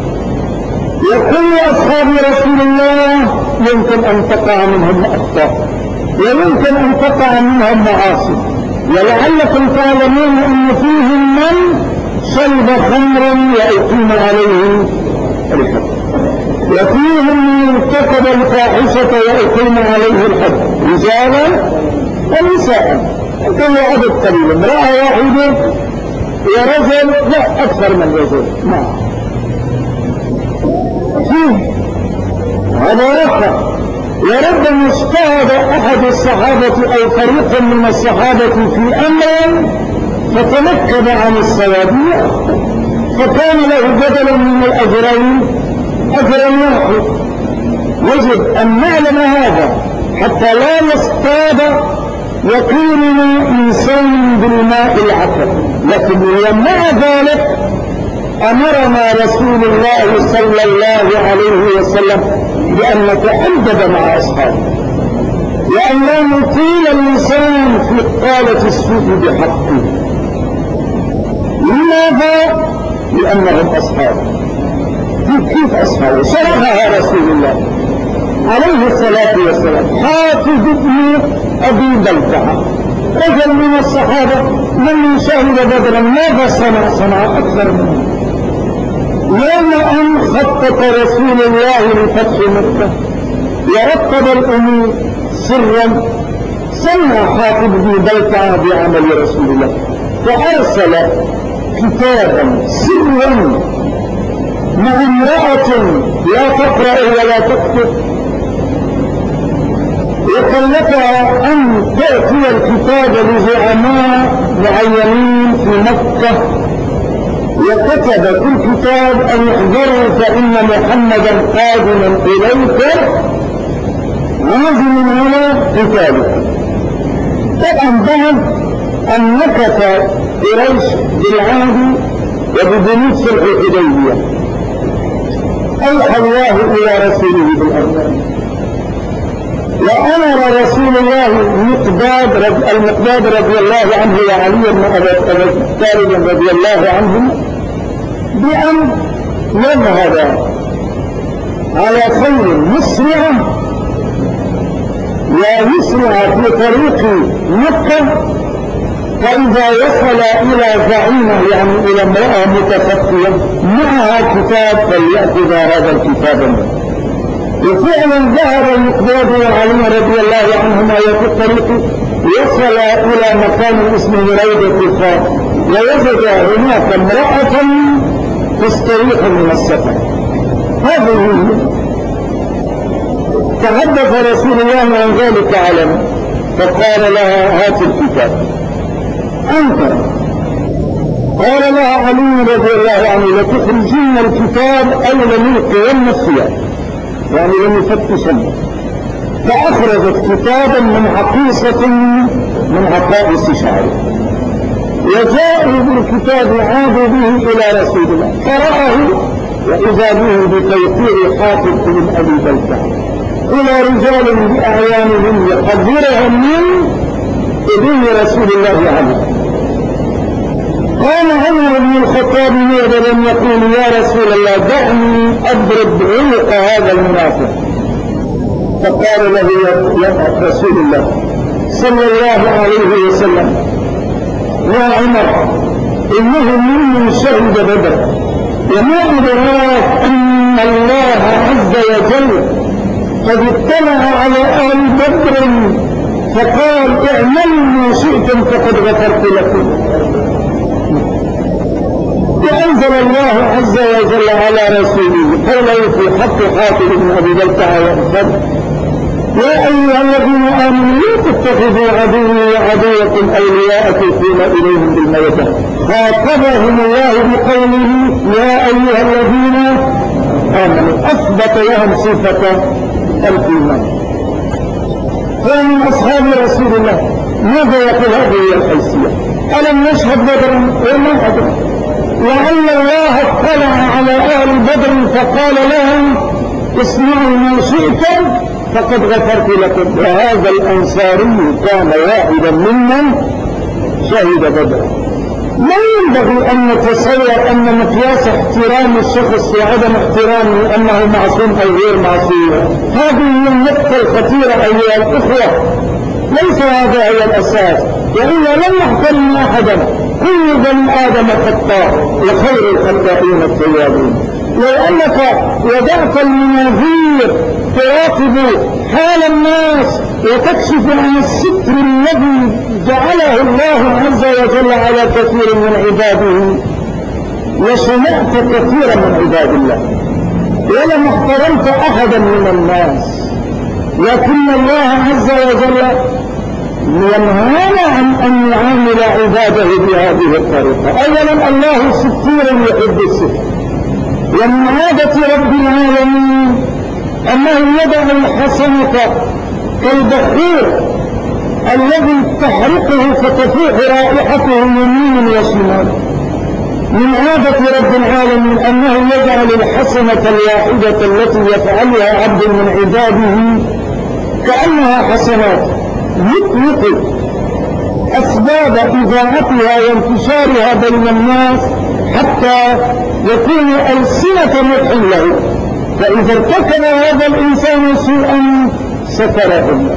A: يقول أصحاب رسول الله يمكن أن تقع منهم أخطاء ويمكن أن تقع منهم معاصي، ولعلكم تعلمون أن فيهم من شرب خمرا وأقيم عليه الحد، وفيهم من ارتكب الفاحشة وأقيم عليه الحد، رجالا ونساء. كان عدد قليل، امرأة واحدة ورجل، لا أكثر من رجل. نعم، فيه هذا رفع. وربما اجتهد أحد الصحابة أو فريق من الصحابة في أمر فتنكب عن الصواب فكان له بدلا من الأجرين أجرا واحد. يجب أن نعلم هذا حتى لا يصطاد يقيننا إنسان بالماء العكر. لكن مع ذلك أمرنا رسول الله صلى الله عليه وسلم بأن نتأدب مع أصحابه وأن لا نطيل اللسان في قالة السوء بحقه. لماذا؟ لأنهم أصحابه. كيف أصحابه؟ شرحها رسول الله عليه الصلاة والسلام. حافظ ابن أبي بلتعة رجل من الصحابة من شهد بدرا، ماذا صنع أكثر منه؟ يوم أن خطط رسول الله لفتح مكة ورتب الأمور سرا، سمع حافظ ابن بلتعة بعمل رسول الله فأرسل كتابا سرا مع امرأة لا تقرأ ولا تكتب، وكلفها أن تأتي الكتاب لزعماء معينين في مكة، وكتب في الكتاب أن احذروا فإن محمدا قادما إليكم عازم على قتاله. طبعا بعد أن نكث قريش بالعهد وببنود صلح الحديبية أوحى الله إلى رسوله بالأمر، وأمر رسول الله المقداد رضي الله عنه وعلي بن أبي طالب رضي الله عنه بأن يذهب على خيل مسرعة ويسرع في طريق مكة، فإذا وصل إلى زعيمة يعني إلى امرأة متخفية معها كتاب فليأخذ هذا الكتاب. وفعلا ذهب المقداد وعلي رضي الله عنهما في الطريق، وصل إلى مكان اسمه روضة الخاء، ووجد هناك امرأة تستريح من السفر. هذه تحدث رسول الله عن ذلك علم، فقال لها هات الكتاب أنت. قال لها علي رضي الله عنه لتخرجين الكتاب أو لنلقين الثياب، يعني لم يفتشن. فأخرجت كتابا من عقيصة من عقائص شعره، وجاءوا بالكتاب عادوا به إلى رسول الله فرآه، وإذا به بتوقيع حافظ بن أبي بلتع إلى رجال بأعيانهم يحذرهم من إذن رسول الله عليه. قال عمر بن الخطاب لم يقول يا رسول الله دعني أضرب عنق هذا المنافق، فقال له يا رسول الله صلى الله عليه وسلم يا عمر إنه ممن شهد بدر، وما أدراك أن الله عز وجل قد اطلع على أهل بدر فقال اعملوا ما شئتم فقد غفرت لكم. وأنزل الله عز وجل على رسوله قوله في حق حافظ بن أبي بلتع وأخبر يا أيها الذين آمنوا لا تتخذوا عدوي وعدوكم أولياء تلقون إليهم بالمودة. خاطبهم الله بقوله يا أيها الذين آمنوا، أثبت لهم صفة الإيمان. فمن أصحاب رسول الله ماذا يقول هذه الحيثية؟ ألم نشهد بدرا وما أدرك؟ لعل الله اطلع على أهل بدر فقال لهم اسمعوا ما شئتم فقد غفرت لكم. وهذا الأنصاري كان واحدا ممن شهد بدر. لا ينبغي أن نتصور أن مقياس احترام الشخص وعدم احترامه أنه معصوم أو غير معصوم. هذه هي النقطة الخطيرة أيها الأخوة، ليس هذا هو الأساس، وإلا لن نحترم أحدا. كل بني آدم خطاء وخير الخطائين التوابون. لو أنك وضعت المناظير تراقب حال الناس وتكشف عن الستر الذي جعله الله عز وجل على كثير من عباده لشنأت كثيرا من عباد الله ولم احترمت أحدا من الناس. لكن الله عز وجل ينهانا عن أن نعامل عباده بهذه الطريقة. أولا الله ستير يحب الستر، ومن عادة رب العالمين أنه يدع الحسنة كالبخور الذي تحرقه فتفيح رائحته يمينا وشمالا. من عادة رب العالمين أنه يجعل الحسنة الواحدة التي يفعلها عبد من عباده كأنها حسنات يطلق أسباب إذاعتها وانتشارها بين الناس حتى يكون ألسنة مدح له، فإذا ارتكب هذا الإنسان سوءا ستره الله،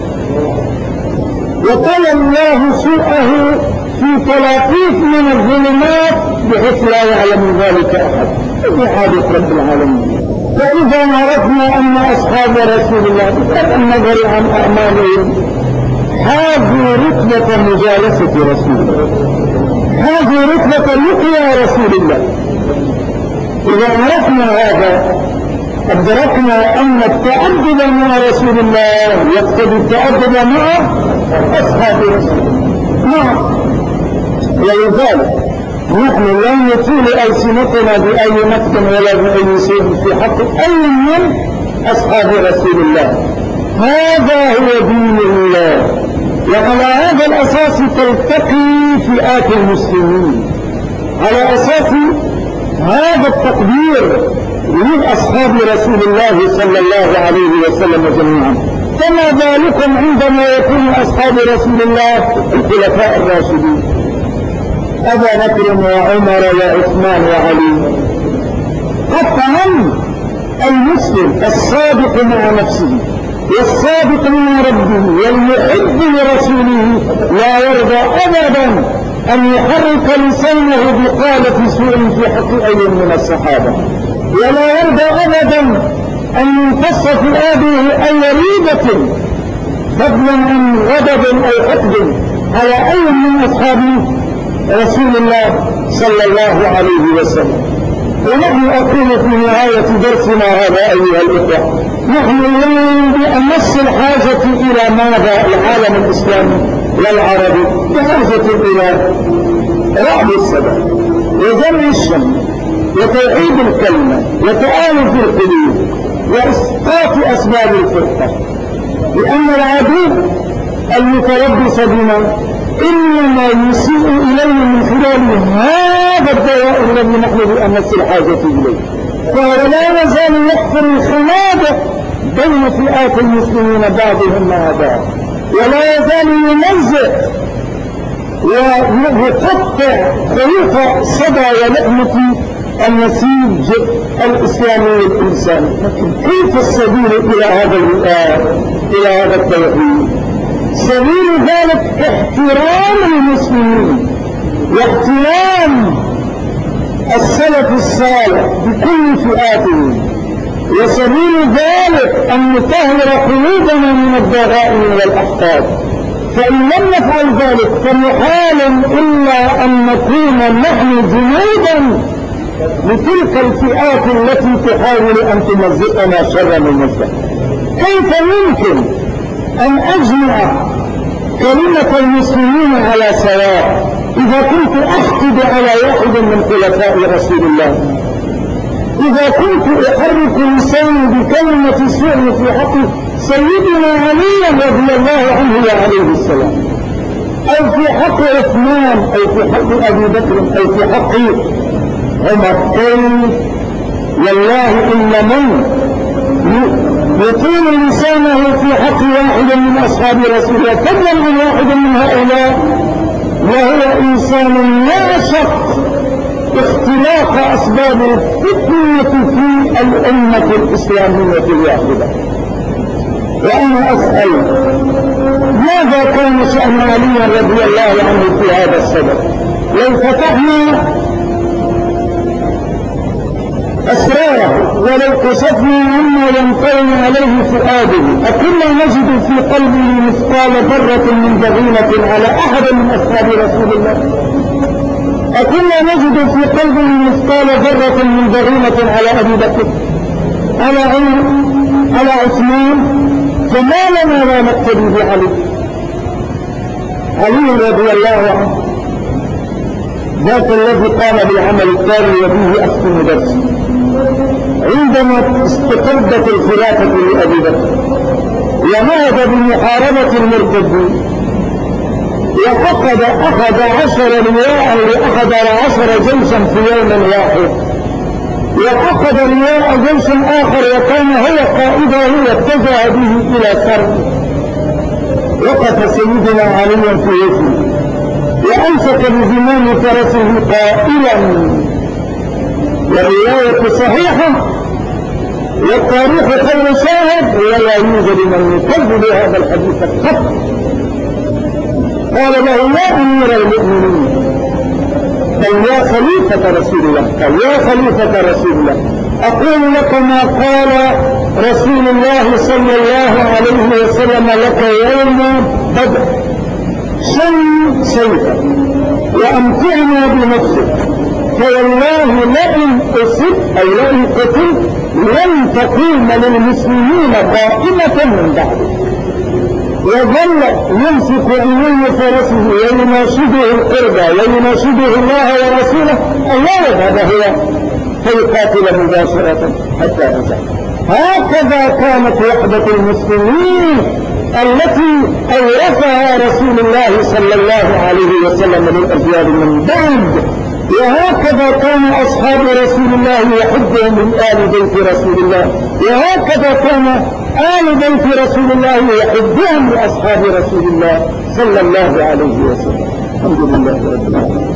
A: وقال الله سوءه في تلاقيف من الظلمات بحيث لا يعلم ذلك أحد. هذه عادة رب العالمين. فإذا عرفنا أن أصحاب رسول الله بغض النظر عن أعمالهم هذه رتبة مجالسة رسول الله، هذه رتبة لقيا رسول الله. إذا عرفنا هذا أدركنا أن التأدب مع رسول الله يقتضي التأدب مع أصحاب رسول الله. ولذلك نحن لا نطيل ألسنتنا بأي نقد ولا بأي شيء في حق أي من أصحاب رسول الله، هذا هو دين الله. وعلى هذا الأساس تلتقي فئات المسلمين، على أساس هذا التقدير لأصحاب رسول الله صلى الله عليه وسلم جميعا. فما بالكم عندما يكون أصحاب رسول الله الخلفاء الراشدين أبا بكر وعمر وعثمان وعلي. قطعا المسلم الصادق مع نفسه والصادق مع ربه والمحب لرسوله لا يرضى أبدا أن يحرك لسانه بقالة سوء في حق أي من الصحابة، ولا يرضى أبدا أن ينتص في آبه أي ريبة فضلا عن غضب أو حقد على أي من أصحاب رسول الله صلى الله عليه وسلم. ونحن أقول في نهاية درسنا هذا أيها الإخوة، نحن اليوم بأمس الحاجة إلى ماذا؟ العالم الإسلامي والعربي بحاجة إلى رعب السبب وجمع الشمل وتوحيد الكلمة وتآلف القلوب وإسقاط أسباب الفرقة، لأن العدو المتربص بنا إنما يسيء إليه من خلال هذا الدواء الذي نحن بأمس الحاجة إليه، فهو لا يزال يحفر الخنادق بين فئات المسلمين بعضهم مع بعض، ولا يزال يمزق ويقطع خيوط صدى ولحمة النسيج الإسلامي الإنساني. كيف السبيل إلى هذا التوحيد؟ سبيل ذلك احترام المسلمين واحترام السلف الصالح بكل فئاتهم، وسبيل ذلك أن نطهر قلوبنا من الضغائن والأحقاد. فإن لم نفعل ذلك فمحال إلا أن نكون نحن جنودا لتلك الفئات التي تحاول أن تمزقنا شر الممزق. كيف يمكن أن أجمع كلمة المسلمين على سواء إذا كنت أحقد على واحد من خلفاء رسول الله، إذا كنت أحرك لساني بكلمة سوء في حق سيدنا علي رضي الله عنه وعليه السلام، أو في حق عثمان، أو في حق أبي بكر، أو في حق عمر. والله إن من يطيل لسانه في حق واحد من أصحاب رسول الله فضلا عن واحد من هؤلاء وهو إنسان يعشق اختلاق أسباب الفتنة في الأمة الإسلامية الواحدة. وأنا أسأل ماذا كان شأن علي رضي الله عنه في هذا السبب؟ لو فتحنا أسراره ولو كشفنا عما ينطوي عليه فؤاده أكنا نجد في قلبه مثقال ذرة من ضغينة على أحد من أصحاب رسول الله؟ أكنا نجد في قلبه مثقال ذرة من ضغينة على أبي بكر، على عمر، على عثمان؟ فما لنا لا نقتدي بعلي؟ علي رضي الله عنه ذاك الذي قام بالعمل التالي وبه أختم درسي. عندما استقرت الخلافة لأبي بكر ونهض بمحاربة المرتدين وأخذ 11 لواء ل11 جيشا في يوم واحد، وأخذ لواء جيش آخر وكان هو قائده واتجه به إلى سرب. وقف سيدنا علي في وجهه وأمسك بزمام فرسه قائلا، والرواية صحيحة والتاريخ خير شاهد ولا يوجد من يكذب هذا الحديث قط. قال له يا أمير المؤمنين، قال يا خليفة رسول الله، قال يا خليفة رسول الله، أقول لك ما قال رسول الله صلى الله عليه وسلم لك يوم بدر: شن سيفا وأمتعنا بنفسك، فوالله لئن أصبت أو لئن قتلت لن تقوم للمسلمين قائمة من بعده. وظل يمسك عيني فرسه ويناشده القربى ويناشده الله ورسوله: الله هذا هو، فيقاتل مباشرة حتى رجع. هكذا كانت وحدة المسلمين التي أورثها رسول الله صلى الله عليه وسلم للأجيال من بعد. وهكذا كان أصحاب رسول الله يحبهم من آل بيت رسول الله، وهكذا كان آل بيت رسول الله يحبهم لأصحاب رسول الله صلى الله عليه وسلم. الحمد لله رب العالمين.